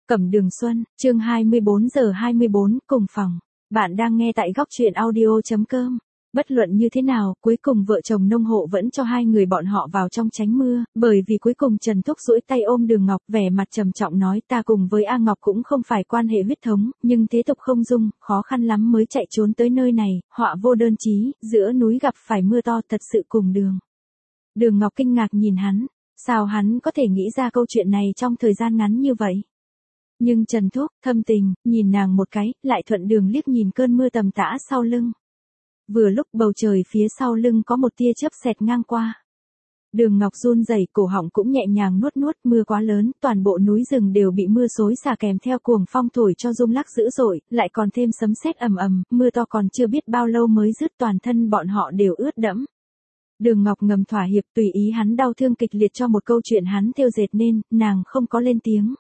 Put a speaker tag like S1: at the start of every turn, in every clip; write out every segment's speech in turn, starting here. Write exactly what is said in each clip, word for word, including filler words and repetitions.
S1: Cẩm Đường Xuân, chương hai mươi bốn giờ hai mươi bốn, cùng phòng. Bạn đang nghe tại góc truyện audio.com. Bất luận như thế nào, cuối cùng vợ chồng nông hộ vẫn cho hai người bọn họ vào trong tránh mưa, bởi vì cuối cùng Trần Thúc duỗi tay ôm Đường Ngọc, vẻ mặt trầm trọng nói, ta cùng với A Ngọc cũng không phải quan hệ huyết thống, nhưng thế tục không dung, khó khăn lắm mới chạy trốn tới nơi này, họa vô đơn chí, giữa núi gặp phải mưa to, thật sự cùng đường. Đường Ngọc kinh ngạc nhìn hắn, sao hắn có thể nghĩ ra câu chuyện này trong thời gian ngắn như vậy? Nhưng Trần Thúc, thâm tình, nhìn nàng một cái, lại thuận đường liếc nhìn cơn mưa tầm tã sau lưng. Vừa lúc bầu trời phía sau lưng có một tia chớp xẹt ngang qua. Đường Ngọc run rẩy, cổ họng cũng nhẹ nhàng nuốt nuốt, mưa quá lớn, toàn bộ núi rừng đều bị mưa xối xả kèm theo cuồng phong thổi cho rung lắc dữ dội, lại còn thêm sấm sét ầm ầm, mưa to còn chưa biết bao lâu mới dứt, toàn thân bọn họ đều ướt đẫm. Đường Ngọc ngầm thỏa hiệp, tùy ý hắn đau thương kịch liệt cho một câu chuyện hắn thêu dệt nên, nàng không có lên tiếng.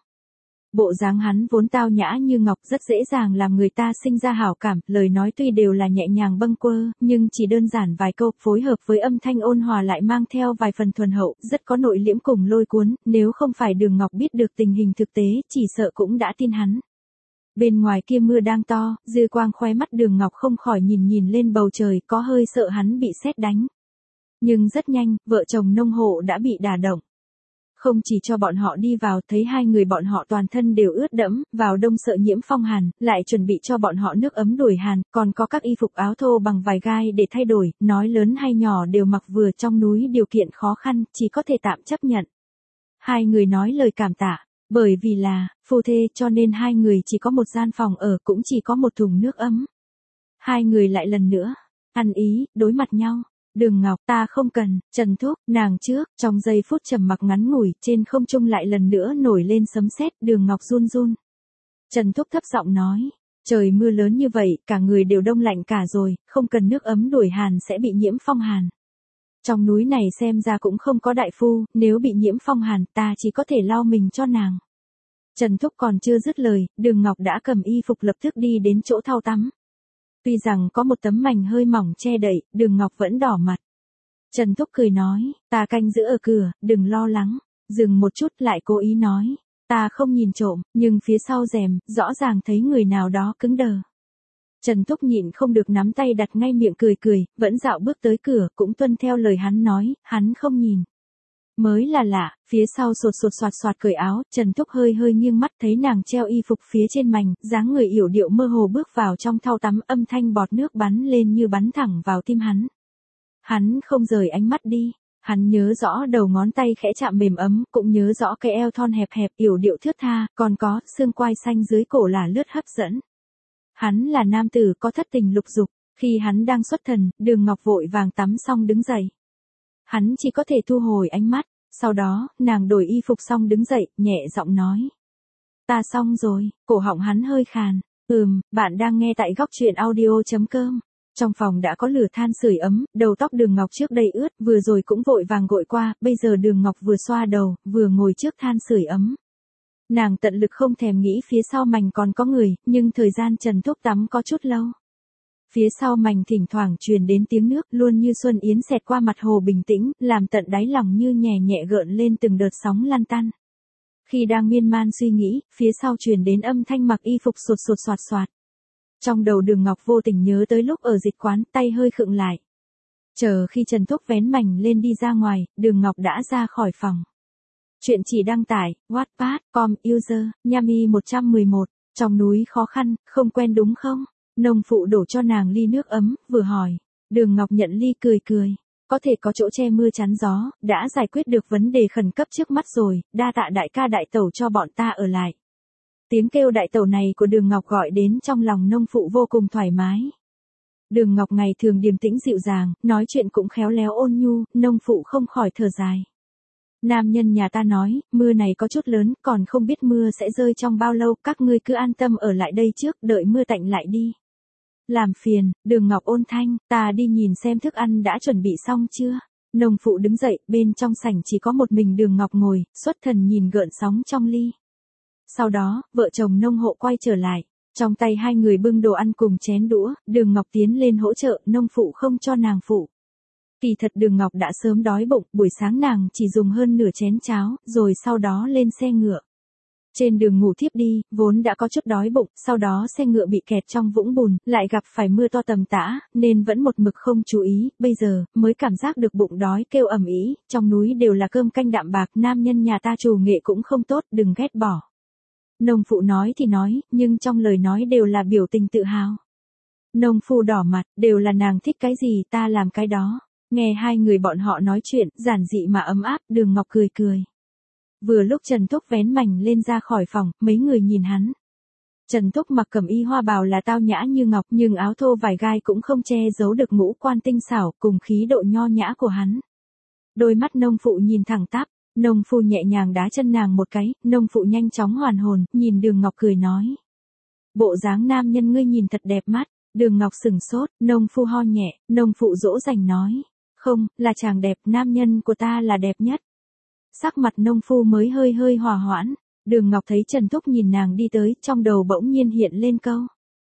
S1: Bộ dáng hắn vốn tao nhã như ngọc, rất dễ dàng làm người ta sinh ra hảo cảm, lời nói tuy đều là nhẹ nhàng bâng quơ, nhưng chỉ đơn giản vài câu phối hợp với âm thanh ôn hòa lại mang theo vài phần thuần hậu, rất có nội liễm cùng lôi cuốn, nếu không phải Đường Ngọc biết được tình hình thực tế, chỉ sợ cũng đã tin hắn. Bên ngoài kia mưa đang to, dư quang khóe mắt Đường Ngọc không khỏi nhìn nhìn lên bầu trời, có hơi sợ hắn bị sét đánh. Nhưng rất nhanh, vợ chồng nông hộ đã bị đả động. Không chỉ cho bọn họ đi vào, thấy hai người bọn họ toàn thân đều ướt đẫm, vào đông sợ nhiễm phong hàn, lại chuẩn bị cho bọn họ nước ấm đuổi hàn, còn có các y phục áo thô bằng vải gai để thay đổi, nói lớn hay nhỏ đều mặc vừa, trong núi điều kiện khó khăn, chỉ có thể tạm chấp nhận. Hai người nói lời cảm tạ, bởi vì là phu thê cho nên hai người chỉ có một gian phòng ở, cũng chỉ có một thùng nước ấm. Hai người lại lần nữa ăn ý, đối mặt nhau. Đường Ngọc, ta không cần, Trần Thúc, nàng trước, trong giây phút trầm mặc ngắn ngủi, trên không trung lại lần nữa nổi lên sấm sét, Đường Ngọc run run. Trần Thúc thấp giọng nói, trời mưa lớn như vậy, cả người đều đông lạnh cả rồi, không cần nước ấm đuổi hàn sẽ bị nhiễm phong hàn. Trong núi này xem ra cũng không có đại phu, nếu bị nhiễm phong hàn, ta chỉ có thể lau mình cho nàng. Trần Thúc còn chưa dứt lời, Đường Ngọc đã cầm y phục lập tức đi đến chỗ thau tắm. Tuy rằng có một tấm mành hơi mỏng che đậy, Đường Ngọc vẫn đỏ mặt. Trần Thúc cười nói, ta canh giữ ở cửa, đừng lo lắng. Dừng một chút lại cố ý nói, ta không nhìn trộm, nhưng phía sau rèm, rõ ràng thấy người nào đó cứng đờ. Trần Thúc nhịn không được nắm tay đặt ngay miệng cười cười, vẫn dạo bước tới cửa, cũng tuân theo lời hắn nói, hắn không nhìn. Mới là lạ, phía sau sột sột soạt soạt cởi áo, Trần Thúc hơi hơi nghiêng mắt thấy nàng treo y phục phía trên mành, dáng người yểu điệu mơ hồ bước vào trong thau tắm, âm thanh bọt nước bắn lên như bắn thẳng vào tim hắn. Hắn không rời ánh mắt đi, hắn nhớ rõ đầu ngón tay khẽ chạm mềm ấm, cũng nhớ rõ cái eo thon hẹp hẹp yểu điệu thướt tha, còn có xương quai xanh dưới cổ là lướt hấp dẫn. Hắn là nam tử có thất tình lục dục, khi hắn đang xuất thần, Đường Ngọc vội vàng tắm xong đứng dậy. Hắn chỉ có thể thu hồi ánh mắt. Sau đó, nàng đổi y phục xong đứng dậy, nhẹ giọng nói. Ta xong rồi, cổ họng hắn hơi khàn. Ừm, bạn đang nghe tại góc truyện audio.com. Trong phòng đã có lửa than sưởi ấm, đầu tóc Đường Ngọc trước đây ướt, vừa rồi cũng vội vàng gội qua, bây giờ Đường Ngọc vừa xoa đầu, vừa ngồi trước than sưởi ấm. Nàng tận lực không thèm nghĩ phía sau mành còn có người, nhưng thời gian Trần Thúc tắm có chút lâu. Phía sau mành thỉnh thoảng truyền đến tiếng nước, luôn như xuân yến xẹt qua mặt hồ bình tĩnh, làm tận đáy lòng như nhẹ nhẹ gợn lên từng đợt sóng lăn tăn. Khi đang miên man suy nghĩ, phía sau truyền đến âm thanh mặc y phục sột sột soạt soạt. Trong đầu Đường Ngọc vô tình nhớ tới lúc ở dịch quán, tay hơi khựng lại. Chờ khi Trần Thúc vén mành lên đi ra ngoài, Đường Ngọc đã ra khỏi phòng. Chuyện chỉ đăng tải, Wattpad, com, user, Yami một trăm mười một, trong núi khó khăn, không quen đúng không? Nông phụ đổ cho nàng ly nước ấm, vừa hỏi. Đường Ngọc nhận ly cười cười. Có thể có chỗ che mưa chắn gió, đã giải quyết được vấn đề khẩn cấp trước mắt rồi, đa tạ đại ca đại tẩu cho bọn ta ở lại. Tiếng kêu đại tẩu này của Đường Ngọc gọi đến trong lòng nông phụ vô cùng thoải mái. Đường Ngọc ngày thường điềm tĩnh dịu dàng, nói chuyện cũng khéo léo ôn nhu, nông phụ không khỏi thở dài. Nam nhân nhà ta nói, mưa này có chút lớn, còn không biết mưa sẽ rơi trong bao lâu, các ngươi cứ an tâm ở lại đây trước, đợi mưa tạnh lại đi. Làm phiền, Đường Ngọc ôn thanh, ta đi nhìn xem thức ăn đã chuẩn bị xong chưa. Nông phụ đứng dậy, bên trong sảnh chỉ có một mình Đường Ngọc ngồi, xuất thần nhìn gợn sóng trong ly. Sau đó, vợ chồng nông hộ quay trở lại, trong tay hai người bưng đồ ăn cùng chén đũa, Đường Ngọc tiến lên hỗ trợ, nông phụ không cho nàng phụ. Kỳ thật Đường Ngọc đã sớm đói bụng, buổi sáng nàng chỉ dùng hơn nửa chén cháo, rồi sau đó lên xe ngựa. Trên đường ngủ thiếp đi, vốn đã có chút đói bụng, sau đó xe ngựa bị kẹt trong vũng bùn, lại gặp phải mưa to tầm tã, nên vẫn một mực không chú ý, bây giờ, mới cảm giác được bụng đói kêu ầm ĩ, trong núi đều là cơm canh đạm bạc, nam nhân nhà ta trù nghệ cũng không tốt, đừng ghét bỏ. Nông phụ nói thì nói, nhưng trong lời nói đều là biểu tình tự hào. Nông phu đỏ mặt, đều là nàng thích cái gì ta làm cái đó. Nghe hai người bọn họ nói chuyện, giản dị mà ấm áp, Đường Ngọc cười cười. Vừa lúc Trần Thúc vén mảnh lên ra khỏi phòng, mấy người nhìn hắn. Trần Thúc mặc cẩm y hoa bào là tao nhã như ngọc, nhưng áo thô vải gai cũng không che giấu được ngũ quan tinh xảo cùng khí độ nho nhã của hắn. Đôi mắt nông phụ nhìn thẳng tắp, nông phu nhẹ nhàng đá chân nàng một cái, nông phụ nhanh chóng hoàn hồn, nhìn Đường Ngọc cười nói. Bộ dáng nam nhân ngươi nhìn thật đẹp mắt. Đường Ngọc sừng sốt, nông phu ho nhẹ, nông phụ dỗ dành nói. Không, là chàng đẹp, nam nhân của ta là đẹp nhất. Sắc mặt nông phu mới hơi hơi hòa hoãn. Đường Ngọc thấy Trần Thúc nhìn nàng đi tới, trong đầu bỗng nhiên hiện lên câu.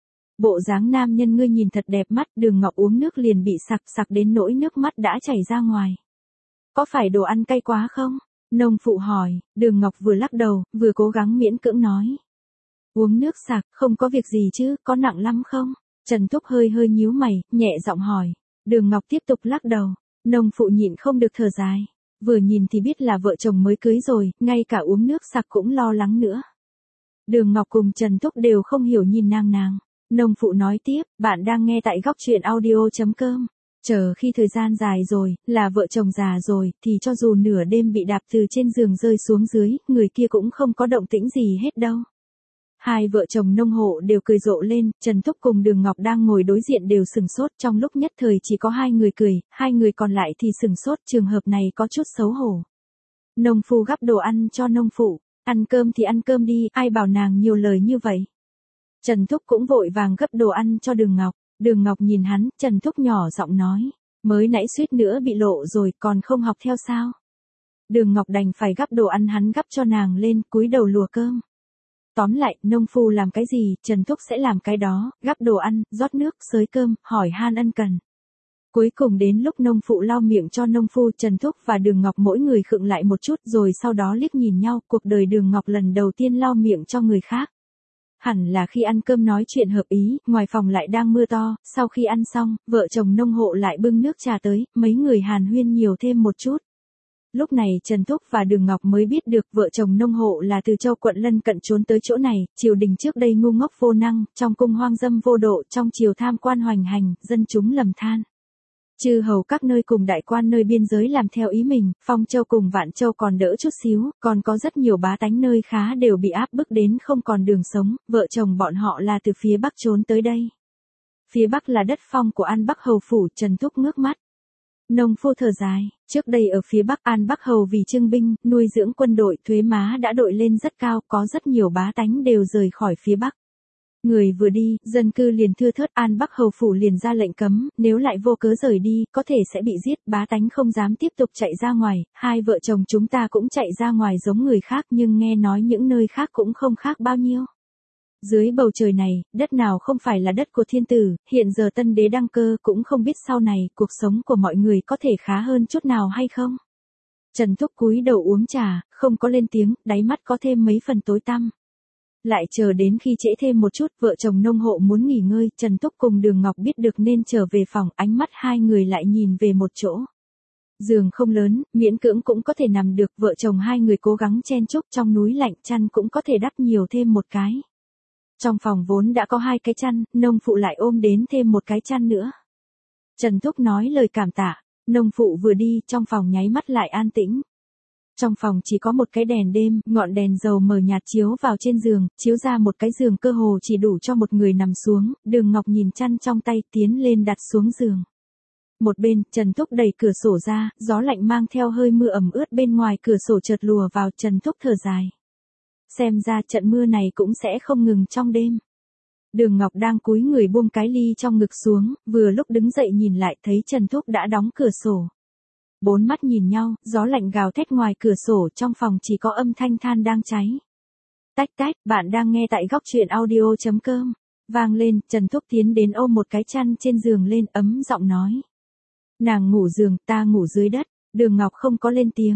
S1: Bộ dáng nam nhân ngươi nhìn thật đẹp mắt, Đường Ngọc uống nước liền bị sặc sặc đến nỗi nước mắt đã chảy ra ngoài. Có phải đồ ăn cay quá không? Nông phụ hỏi, Đường Ngọc vừa lắc đầu, vừa cố gắng miễn cưỡng nói. Uống nước sặc, không có việc gì chứ, có nặng lắm không? Trần Thúc hơi hơi nhíu mày, nhẹ giọng hỏi. Đường Ngọc tiếp tục lắc đầu. Nông phụ nhịn không được thở dài. Vừa nhìn thì biết là vợ chồng mới cưới rồi, ngay cả uống nước sặc cũng lo lắng nữa. Đường Ngọc cùng Trần Thúc đều không hiểu nhìn nàng nàng. Nông phụ nói tiếp, bạn đang nghe tại góc truyện audio chấm com. Chờ khi thời gian dài rồi, là vợ chồng già rồi, thì cho dù nửa đêm bị đạp từ trên giường rơi xuống dưới, người kia cũng không có động tĩnh gì hết đâu. Hai vợ chồng nông hộ đều cười rộ lên, Trần Thúc cùng Đường Ngọc đang ngồi đối diện đều sừng sốt, trong lúc nhất thời chỉ có hai người cười, hai người còn lại thì sừng sốt, trường hợp này có chút xấu hổ. Nông phu gắp đồ ăn cho nông phụ, ăn cơm thì ăn cơm đi, ai bảo nàng nhiều lời như vậy. Trần Thúc cũng vội vàng gấp đồ ăn cho Đường Ngọc, Đường Ngọc nhìn hắn, Trần Thúc nhỏ giọng nói, mới nãy suýt nữa bị lộ rồi, còn không học theo sao. Đường Ngọc đành phải gắp đồ ăn hắn gắp cho nàng lên, cúi đầu lùa cơm. Tóm lại, nông phu làm cái gì, Trần Thúc sẽ làm cái đó, gắp đồ ăn, rót nước, xới cơm, hỏi han ân cần. Cuối cùng đến lúc nông phụ lau miệng cho nông phu, Trần Thúc và Đường Ngọc mỗi người khựng lại một chút rồi sau đó liếc nhìn nhau, cuộc đời Đường Ngọc lần đầu tiên lau miệng cho người khác. Hẳn là khi ăn cơm nói chuyện hợp ý, ngoài phòng lại đang mưa to, sau khi ăn xong, vợ chồng nông hộ lại bưng nước trà tới, mấy người hàn huyên nhiều thêm một chút. Lúc này Trần Thúc và Đường Ngọc mới biết được vợ chồng nông hộ là từ châu quận lân cận trốn tới chỗ này, triều đình trước đây ngu ngốc vô năng, trong cung hoang dâm vô độ, trong triều tham quan hoành hành, dân chúng lầm than. Chư hầu các nơi cùng đại quan nơi biên giới làm theo ý mình, Phong Châu cùng Vạn Châu còn đỡ chút xíu, còn có rất nhiều bá tánh nơi khá đều bị áp bức đến không còn đường sống, vợ chồng bọn họ là từ phía Bắc trốn tới đây. Phía Bắc là đất phong của An Bắc hầu phủ, Trần Thúc ngước mắt. Nông phu thở dài, trước đây ở phía Bắc An Bắc hầu vì trưng binh, nuôi dưỡng quân đội, thuế má đã đội lên rất cao, có rất nhiều bá tánh đều rời khỏi phía Bắc. Người vừa đi, dân cư liền thưa thớt, An Bắc hầu phủ liền ra lệnh cấm, nếu lại vô cớ rời đi, có thể sẽ bị giết, bá tánh không dám tiếp tục chạy ra ngoài, hai vợ chồng chúng ta cũng chạy ra ngoài giống người khác nhưng nghe nói những nơi khác cũng không khác bao nhiêu. Dưới bầu trời này, đất nào không phải là đất của thiên tử, hiện giờ tân đế đăng cơ cũng không biết sau này cuộc sống của mọi người có thể khá hơn chút nào hay không. Trần Thúc cúi đầu uống trà, không có lên tiếng, đáy mắt có thêm mấy phần tối tăm. Lại chờ đến khi trễ thêm một chút, vợ chồng nông hộ muốn nghỉ ngơi, Trần Thúc cùng Đường Ngọc biết được nên trở về phòng, ánh mắt hai người lại nhìn về một chỗ. Giường không lớn, miễn cưỡng cũng có thể nằm được, vợ chồng hai người cố gắng chen chúc, trong núi lạnh chăn cũng có thể đắp nhiều thêm một cái. Trong phòng vốn đã có hai cái chăn, nông phụ lại ôm đến thêm một cái chăn nữa. Trần Thúc nói lời cảm tạ, nông phụ vừa đi, trong phòng nháy mắt lại an tĩnh. Trong phòng chỉ có một cái đèn đêm, ngọn đèn dầu mờ nhạt chiếu vào trên giường, chiếu ra một cái giường cơ hồ chỉ đủ cho một người nằm xuống, Đường Ngọc nhìn chăn trong tay tiến lên đặt xuống giường. Một bên, Trần Thúc đẩy cửa sổ ra, gió lạnh mang theo hơi mưa ẩm ướt bên ngoài cửa sổ chợt lùa vào, Trần Thúc thở dài. Xem ra trận mưa này cũng sẽ không ngừng trong đêm. Đường Ngọc đang cúi người buông cái ly trong ngực xuống, vừa lúc đứng dậy nhìn lại thấy Trần Thúc đã đóng cửa sổ. Bốn mắt nhìn nhau, gió lạnh gào thét ngoài cửa sổ, trong phòng chỉ có âm thanh than đang cháy. Tách tách, bạn đang nghe tại góc truyện audio chấm com. Vang lên, Trần Thúc tiến đến ôm một cái chăn trên giường lên, ấm giọng nói. Nàng ngủ giường, ta ngủ dưới đất. Đường Ngọc không có lên tiếng.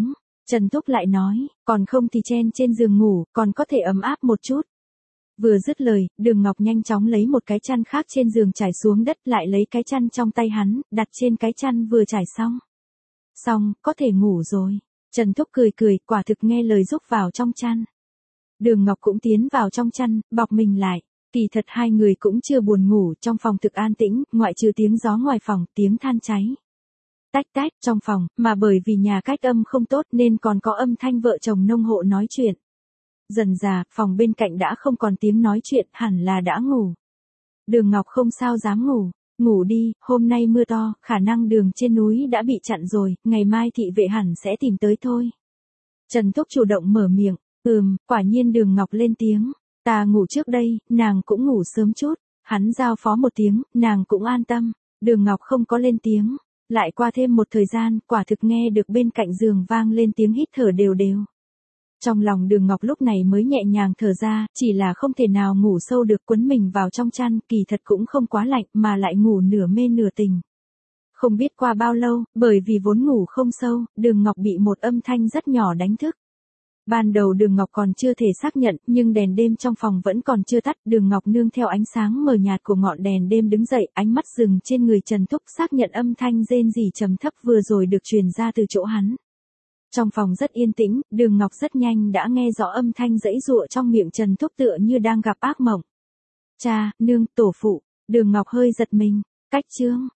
S1: Trần Thúc lại nói, còn không thì chen trên giường ngủ, còn có thể ấm áp một chút. Vừa dứt lời, Đường Ngọc nhanh chóng lấy một cái chăn khác trên giường trải xuống đất, lại lấy cái chăn trong tay hắn, đặt trên cái chăn vừa trải xong. Xong, có thể ngủ rồi. Trần Thúc cười cười, quả thực nghe lời rúc vào trong chăn. Đường Ngọc cũng tiến vào trong chăn, bọc mình lại. Kỳ thật hai người cũng chưa buồn ngủ, trong phòng thực an tĩnh, ngoại trừ tiếng gió ngoài phòng, tiếng than cháy. Tách tách trong phòng, mà bởi vì nhà cách âm không tốt nên còn có âm thanh vợ chồng nông hộ nói chuyện. Dần dà, phòng bên cạnh đã không còn tiếng nói chuyện, hẳn là đã ngủ. Đường Ngọc không sao dám ngủ. Ngủ đi, hôm nay mưa to, khả năng đường trên núi đã bị chặn rồi, ngày mai thị vệ hẳn sẽ tìm tới thôi. Trần Thúc chủ động mở miệng, ừm, quả nhiên Đường Ngọc lên tiếng, ta ngủ trước đây, nàng cũng ngủ sớm chút, hắn giao phó một tiếng, nàng cũng an tâm, Đường Ngọc không có lên tiếng, lại qua thêm một thời gian, quả thực nghe được bên cạnh giường vang lên tiếng hít thở đều đều. Trong lòng Đường Ngọc lúc này mới nhẹ nhàng thở ra, chỉ là không thể nào ngủ sâu được, quấn mình vào trong chăn, kỳ thật cũng không quá lạnh mà lại ngủ nửa mê nửa tình. Không biết qua bao lâu, bởi vì vốn ngủ không sâu, Đường Ngọc bị một âm thanh rất nhỏ đánh thức. Ban đầu Đường Ngọc còn chưa thể xác nhận, nhưng đèn đêm trong phòng vẫn còn chưa tắt, Đường Ngọc nương theo ánh sáng mờ nhạt của ngọn đèn đêm đứng dậy, ánh mắt dừng trên người Trần Thúc, xác nhận âm thanh rên rỉ trầm thấp vừa rồi được truyền ra từ chỗ hắn. Trong phòng rất yên tĩnh, Đường Ngọc rất nhanh đã nghe rõ âm thanh giãy giụa trong miệng Trần Thúc tựa như đang gặp ác mộng. Cha, nương, tổ phụ, Đường Ngọc hơi giật mình, cách chương.